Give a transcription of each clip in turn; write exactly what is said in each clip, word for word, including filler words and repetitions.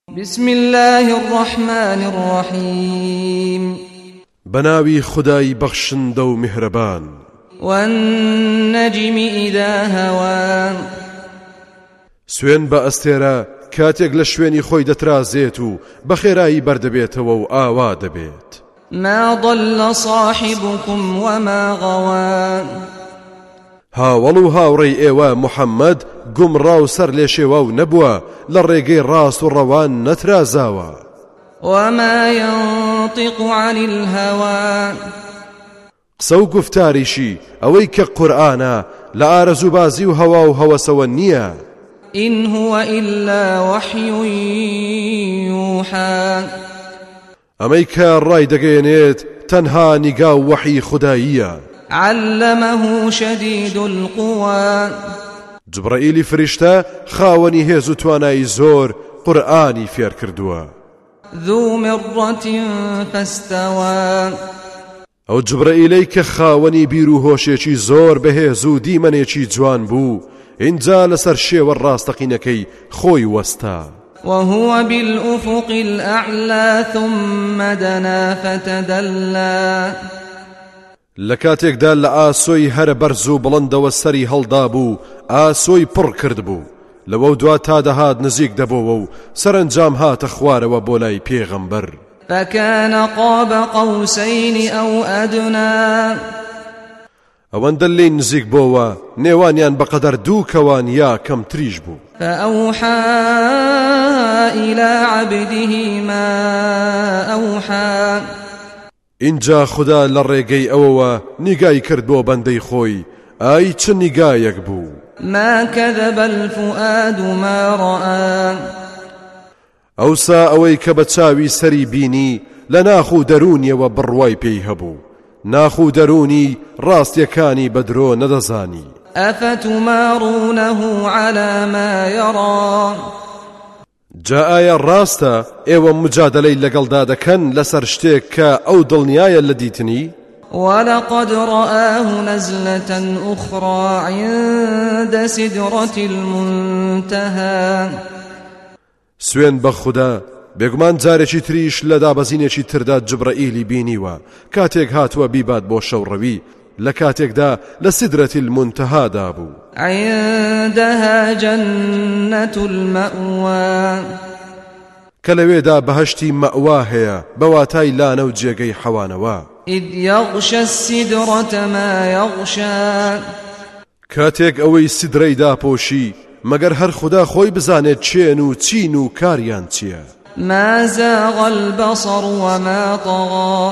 بسم الله الرحمن الرحيم بناوي خداي بخشن دو مهربان والنجم إذا هوى سوين بأستيرا كاتيق لشويني خوي دترازيتو بخيراي بردبيتو و آوا دبيت ما ضل صاحبكم وما غوى هاوڵو هاوڕێی ئێوە محەممەد گومڕاو سەر لێشێوە و نەبووە لە ڕێگەی ڕاست و ڕەوان نەترازاوە وما ينطق عن الهوى قسە و گفتاریشی ئەوەی کە قورئانە لە ئارەزوو بازی و هەوا و هەوەسەوە نییە إن هو إلا وحي يوحى ئەمەی کە ڕای دەگەیەنێت تەنها نیگا و وەحی خوداییە علمه شديد القوى جبرائیلی فریشتە خاوەنی هێز و توانایی زۆر قورئانی فێر کردووە ذو مرة فاستوى ئەو جبرائیلەی کە خاوەنی بیر و هۆشێکی زۆر بەهێز و دیمەنێکی جوان بوو اینجا لەسەر شێوە ڕاستەقینەکەی خۆی وەستا وهو بالأفق الأعلى ثم دنا فتدلى لكاتێکدا لە ئاسۆی هەرە بەرز و بڵندەوە سەری هەڵدا بوو ئاسۆی پڕ کرد بوو لەوە دوا تا دەهات نزیک دەبەوە و سەرنجام هاتە خوارەوە بۆ لای پێغەمبەر فكان قاب قوسين أو أدنى ئەوەندە لێی نزیک بۆوە نێوانیان بەقەدەر دوو کەوان یا کەم تریش بوو فأوحى إلى عبده ما أوحى اینجا خدا لە ڕێگەی ئەوەوە نیگای کرد بۆ بەندەی خۆی ئای چ نیگایەک بوو ما كذب الفؤاد ما رأى ئەوسا ئەوەی کە بە چاوی سەری بینی لە ناخ و دەرونیەوە بڕوای پێی هەبوو ناخ و دەرونی ڕاستیەکانی بەدرۆ نەدەزانی أفتمارونه على ما يرى جا ئایا ڕاستە ئێوە مجادلەی لەگەڵدا دەکەن لەسەر شتێک کە ئەو دڵنیایە لە دیتنی ولقد رآه نزلة أخرى عند سدرة المنتهى سوێن بە خودا بێگومان جارێکی تریش لە دابەزینێکی تردا جبرائیلی بینیوە کاتێک هاتووە بیبات بۆ شەوڕەوی لە کاتێکدا لە سدرەتی المنتەهادا بوو عندها جنة المأوى کە لەوێدا بەهەشتی مەئوا هەیە بەواتای لانە و جێگەی حەوانەوە إذ يغشى السدرة ما يغشى کاتێک ئەوەی سدرەی داپۆشی مەگەر هەر خدا خۆی بزانێت چێن و چین و کاریان چییە ما زاغ البصر وما طغى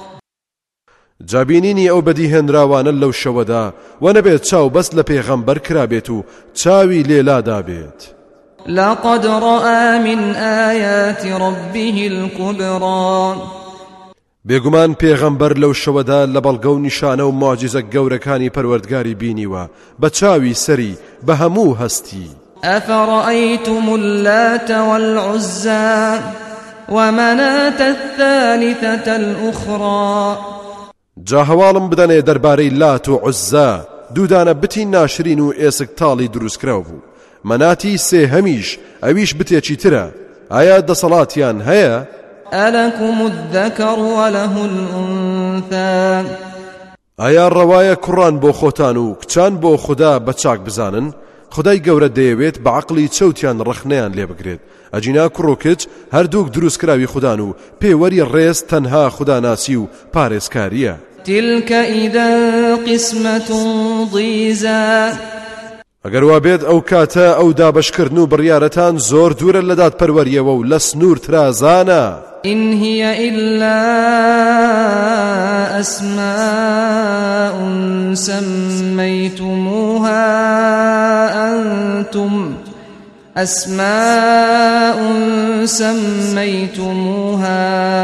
جابینینی ئەو بەدیهێنراوانە لەو شەوەدا و نەبێت چاو بەست لە پێغەمبەر کرابێت و چاوی لێلادا بێت لقد رأى من آيات ربه الكبرى بێگومان پێغەمبەر لەو شەوەدا لە بەڵگە و نیشانە و معجزە گەورەکانی پەروەردگاری بینیوە بە چاوی سەری بە هەموو هەستی أفرأيتم اللات والعزى ومناة الثالثة الأخرى جا هەواڵم بدەنێ دەربارەی لات و عوزا دوودانە بتی ناشرین و ئێسک تاڵی دروستکراو بوو مەناتی سێ هەمیش ئەویش بتێکی ترە ئایا دەسەڵاتیان هەیە ألكم الذكر وله الأنثى ئایا ڕەوایە کوڕان بۆ خۆتان و کچان بۆ خوددا بە چاک بزانن خدای گەورە دەیەوێت بە عەقڵی چەوتیان ڕخنەیان لێ بگرێت ئەجینا کوڕ و کچ هەردووک دروستکراوی خوددان و پێوەری ڕێز تەنها خوداناسی و پارێزکاریە تلك إذا قسمة ضيزى ئەگەر وا بێت ئەو کاتە ئەو دابەشکردن و بڕیارەتان زۆر دوورە لە دادپەروەریەوە و لە سنوور ترازانە إن هي إلا أسماء سميتموها أنتم أسماء سميتموها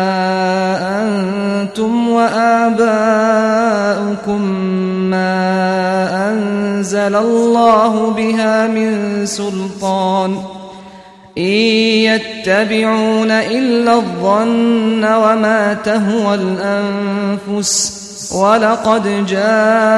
أنتم وآباؤكم ما أنزل الله بها من سلطان إن يتبعون إلا الظن وما تهوى الأنفس ولقد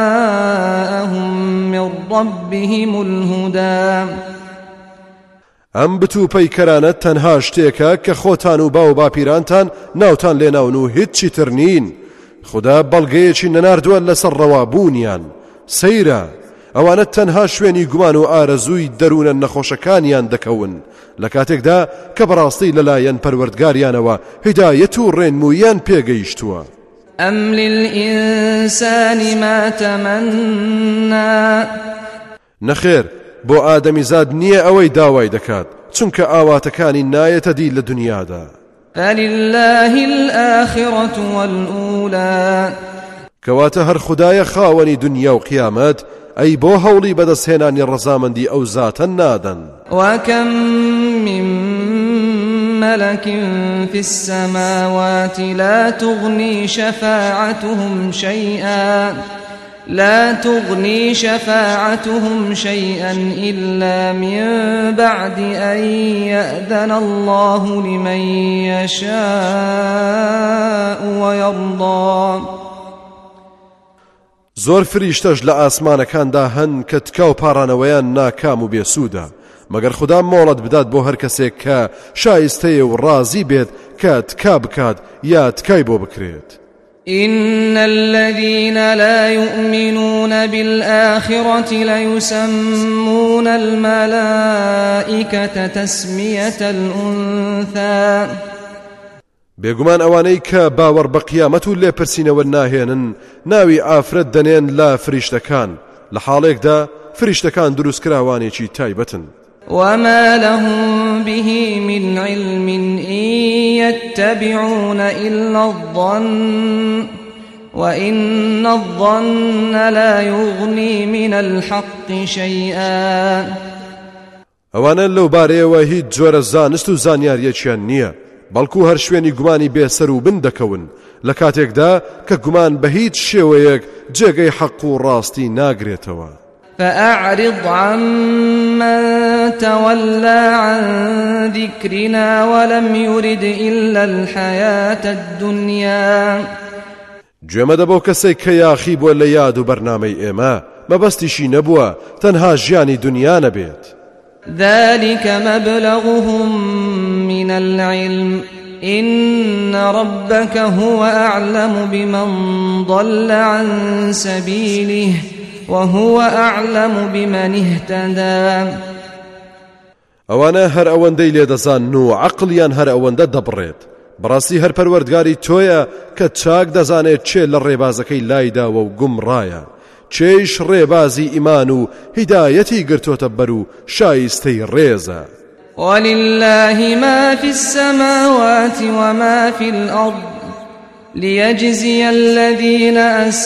جاءهم من ربهم الهدى ئەم بتو پەیکەرانە تەنها شتێکە کە خۆتان و باو باپیرانتان ناوتان لێناون و هیچی تر نین. خدا بەڵگەیەکی نەناردووە لەسەر ڕەوابوونیان. سەیرە ئەوانە تەنها شوێنی گومان و ئارەزووی دەروونە نەخۆشەکانیان دەکەون لە کاتێکدا کە بەڕاستی لەلایەن پەروەردگاریانەوە هیدایەت و ڕێنموویان پێگەیشتووە. أم للإنسان ما تمنى نەخێر بۆ ئادەمیزاد نییە ئەوەی داوای دەکات چونکە ئاواتەکانی نایەتە دی لە دنیادا. فلله الآخرة والأولى کەواتە هەر خودایە خاوەنی دنیا و قیامەت ئەی بۆ هەوڵی بەدەستهێنانی ڕەزامەندی ئەو زاتە نادەن. وكم من ملك في السماوات لا تغني شفاعتهم شيئا لا تغني شفاعتهم شيئا إلا من بعد أن يأذن الله لمن يشاء ويرضى. زۆر فریشتەش لە ئاسمانەکاندا هەن کە تکا و پاڕانەوەیان ناکام و بێسوودە مەگەر خوددا مۆڵەت بدات بۆ هەر کەسێک کە شایستەیە و ڕازی بێت کە تکا بکات یا تکای بۆ بکرێت. إن الذين لا يؤمنون بالآخرة ليسمون الملائكة تسمية الأنثى. بێگومان ئەوانەی کە باوەڕ بە قیامەت و لێپرسینەوە ناهێنن ناوی ئافرەت دەنێن لا فریشتەکان لە حاڵێکدا فریشتەکان دروستکراوانێکی تایبەتن. وما لهم به من علم إن يتبعون إلا الظن وإن الظن لا يغني من الحق شيئا. ئەوانە لەو بارەیەوە هیچ جۆرە زانست و زانیاریەکیان نییە بەڵکو هەر شوێنی گومانی بێسەر و بن دەکەون لە کاتێکدا کە گومان بە هیچ شێوەیەک جێگەی حەق و ڕاستی ناگرێتەوە. فأعرض عمن تولى عن ذكرنا ولم يرد إلا الحياة الدنيا. گوێمە دەبۆ کەسێک کە یاخی بووە لە یاد و بەرنامەی ئێمە مەبەستیشی نەبووە تەنها ژیانی دنیا نەبێت. ذلك مبلغهم من العلم إن ربك هو أعلم بمن ضل عن سبيله وهو أعلم بمن اهتدى. ئەوانە هەر ئەوەندەی لێدەزان و عەقڵیان هەر ئەوەندە دەبڕێت بەڕاستی هەر پەروەردگاری تۆیە کە چاک دەزانێت چێ لە ڕێبازەکەی لایداوە و گومڕایە چێش ڕێبازی ئیمان و هیدایەتی گرتۆتە بەر و شایستەی ڕێزە. ولله ما في السماوات وما في الأرض ليجزي الذين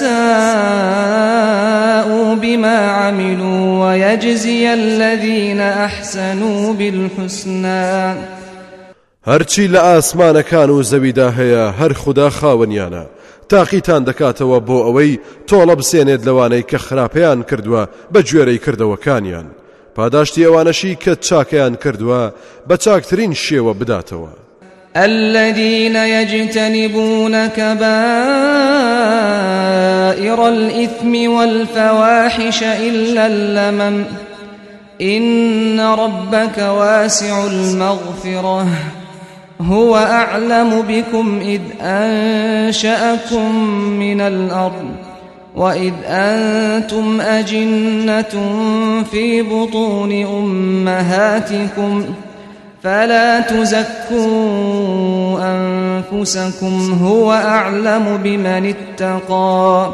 أساءوا بما عملوا ويجزي الذين أحسنوا بالحسنى. هەرچی لە ئاسمانەکان و زەویدا هەیە هەر خوددا خاوەنیانە تاقیتان دەکاتەوە بۆ ئەوەی تۆڵە بسێنێت لەوانەی کە خراپەیان کردووە بە گوێرەی کردەوەکانیان پاداشتی ئەوانەشی کە چاکەیان کردووە بە چاکترین شێوە بداتەوە. الذين يجتنبون كبائر الإثم والفواحش إلا اللمم إن ربك واسع المغفرة هو أعلم بكم إذ أنشأكم من الأرض وإذ أنتم أجنة في بطون أمهاتكم فلا تزكوا أنفسكم هو أعلم بمن اتقى.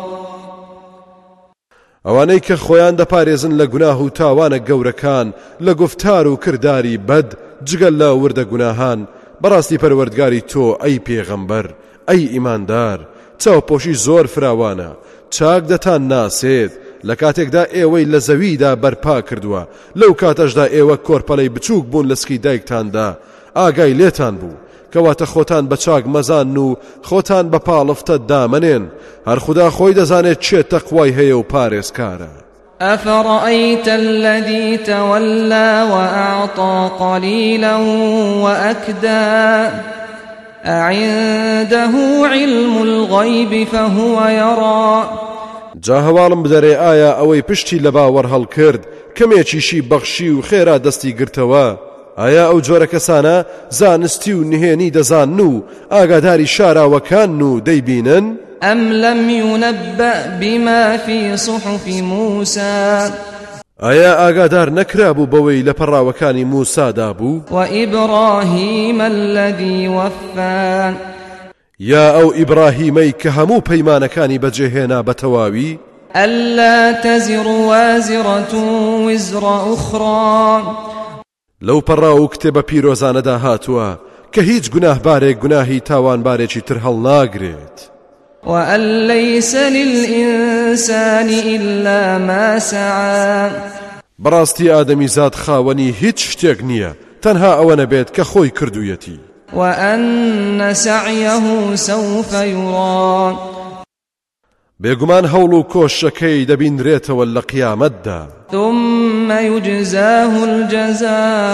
ئەوانەی کە خۆیان دەپارێزن لە گوناه و تاوانە گەورەکان لە گفتار و کرداری بەد جگەل لە وردە گوناهان بەڕاستی پەروەردگاری تۆ ئەی پێغەمبەر ئەی ئیماندار چاوپۆشی زۆر فراوانە چاک دەتان ناسێت لە کاتێکدا ئێوەی لە زەویدا بەرپا کردووە لەو کاتەشدا ئێوە کۆرپەلەی بچووک بوون لە سکی دایکتاندا ئاگای لێتان بوو کەواتە خۆتان بە چاک مەزان و خۆتان بە پاڵفتە دامەنێن هەر خوددا خۆی دەزانێت چێ تەقوای هەیە و پارێزکارە. أفرأيت الذي تولى وأعطى قليلا وأكدى أعنده علم الغيب فهو يرى. جا هەواڵم بدەرێ ئایا ئەوەی پشتی لە باوەڕ هەڵکرد کەمێکیشی بەخشی و خێرا دەستی گرتەوە ئایا ئەو جۆرە کەسانە زانستی و نهێنی دەزانن و ئاگاداری شاراوەکان و دەیبینن؟ أم لم ينبأ بما في صحف موسى ئایا ئاگادار نەکرابوو بەوەی لە پەڕاوەکانی موسادا بوو؟ وإبراهيم الذي وفى یا ئەو ئیبراهیمەی کە هەموو پەیمانەکانی بەجێهێنا بە تەواوی؟ ألا تزر وازرة وزر أخرى لەو پەڕا و کتێبە پیرۆزانەدا هاتووە کە هیچ گوناهبارێک گوناهی تاوانبارێکی تر هەڵناگرێت. وأن ليس للإنسان إلا ما سعى بەڕاستی ئادەمی زاد خاوەنی هیچ شتێک نییە تەنها ئەوە نەبێت کە خۆی کردوویەتی. وأن سعيه سوف يرى بێگومان هەوڵ و کۆشەکەی دەبینرێتەوە لە قیامەتدا. ثم يجزاه الجزاء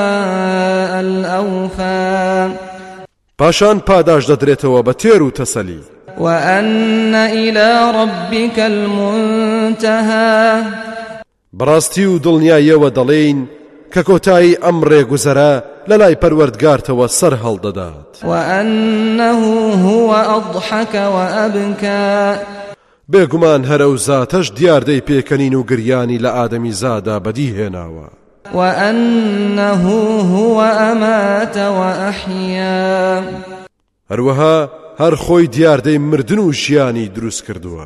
الأوفى پاشان پاداش دەدرێتەوە بە تێر و تەسەلی. وأن إلى ربك المنتهى بەڕاستی و دڵنیاییەوە دەڵێین کە کۆتایی ئەم ڕێگوزەرە لە لای پەروەردگارتەوە سەر هەڵدەدات. وأنه هو أضحك وأبكى بێگومان هەرە و زاتەش دیاردەی پێکەنین و گریانی لە ئادەمی زادا بەدیهێناوە. وأنه هو أمات وأحيا هەروەها هەر خۆی دیاردەی مردن و ژیانی دروست کردووە.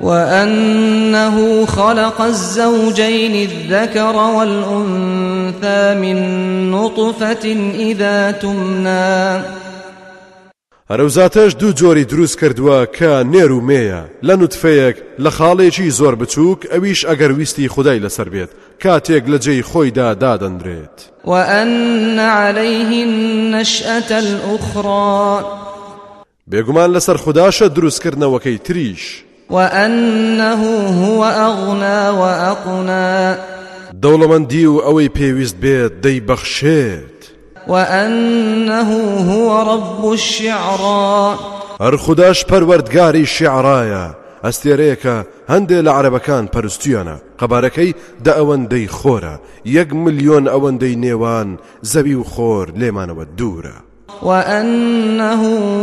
وأنه خلق الزوجين الذكر والأنثى من نطفة إذا تمنى هەرەوزاتەش دوو جۆری دروست کردووە کە نێر و مێیە لە نوتفەیەک لە خاڵێکی زۆر بچووک ئەویش ئەگەر ویستی خودای لەسەر بێت کاتێک لە جێی خۆیدا دادەندرێت. وأن عليه النشأة الأخرى بێگومان لەسەر خوداشە دروستکردنەوەکەی تریش. وأنه هو أغنى وأقنى دەوڵەمەندی و ئەوەی پێویست بێت دەیبەخشێت. وأنه هو رب الشعرى هەر خوداش پەروەردگاری شیعرایە ئەستێرەیەکە هەندێک لە عەرەبەکان پەرستویانە قەبارەکەی دە ئەوەندەی خۆرە یەک ملیۆن ئەوەندەی نێوان زەوی و خۆر لێمانەوە دوورە. وأنه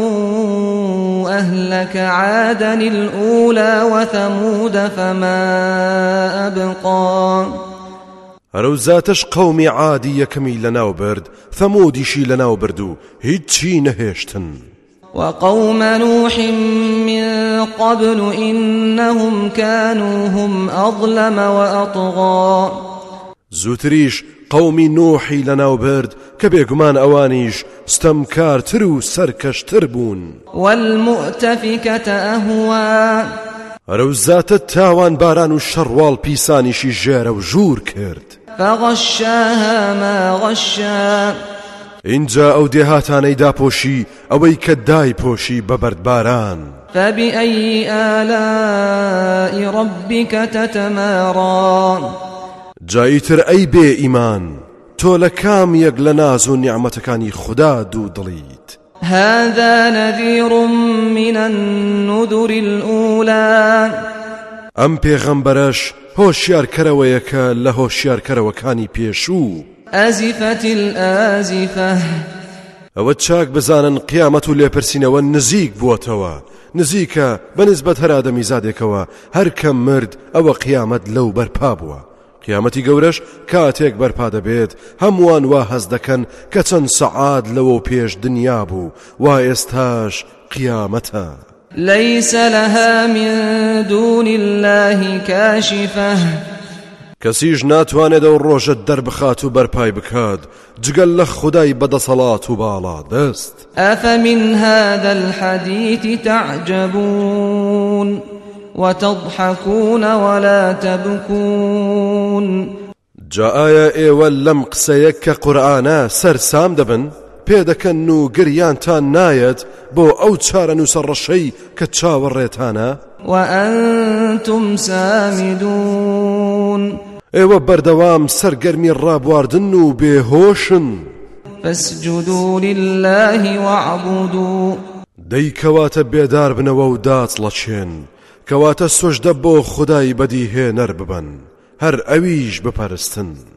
أهلك عادا الأولى وثمود فما أبقى هەرەوزاتەش قەومی عادی یەکەمی لەناو برد ثەمودیشی لەناو برد و هیچی نەهێشتن. وقوم نوح من قبل إنهم كانوا هم أظلم وأطغى زوتریش قومی نوحی لەناو برد کە بێگومان ئەوانیش ستەمکارتر و سەرکەشتر بوون. والمؤتفكة أهوى هەرەوزاتە تاوان باران و شەڕواڵ پیسانیشی ژێرە و ژوور کرد. فغشاها ما غشا اینجا ئەو دێهاتانەی داپۆشی ئەوەی کە دای پۆشی بە بەردباران. فبأي آلاء ربك تتمارى جاییتر ئەی بێ ئیمان تۆ لە کام یەک لە ناز و نیعمەتەکانی خوددا دوو دڵیت. هذا نذير من النذر الأولى ئەم پێغەمبەرەش هۆشیارکەرەوەیەکە لە هۆشیارکەرەوەکانی پێشوو. أزفت الآزفة ئەوە چاک بزانن قیامەت و لێپرسینەوە نزیک بووەتەوە نزیکە بەنسبەت هەر ئادەمی زادێکەوە هەر کەم مرد ئەوە قیامەت لەو بەرپا بووە. قیامەتی گەورەش کاتێک بەرپا دەبێت هەمووان وا هەز دەکەن کە چەند سەعات لەوە پێش دنیا بوو وا ئێستاش قیامەتە. ليس لها من دون الله كاشفة کەسیش ناتوانێت ئەو ڕۆژە دەربخات و بەرپای بکات جگەل لە خودای بەدەسەڵات و باڵا دەست. أفمن هذا الحديث تعجبون وتضحكون ولا تبكون. جا ئایا ئێوە لەم قسەیە کە قورئانە سەرسام دەبن پێدەکەن و گریانتان نایەت بۆ ئەو چارە نووسەڕەشەی کە چاوەڕێتانە؟ وأنتم سامدون ئێوە بەردەوام سەرگەرمی ڕابواردن و بێهۆشن. فاسجدوا لله واعبدوا دەیکەواتە بێدار بنەوە و داچڵەچێن کەواتە سۆژدە بۆ خودای بەدیهێنەر ببن هەر ئەویش بپەرستن.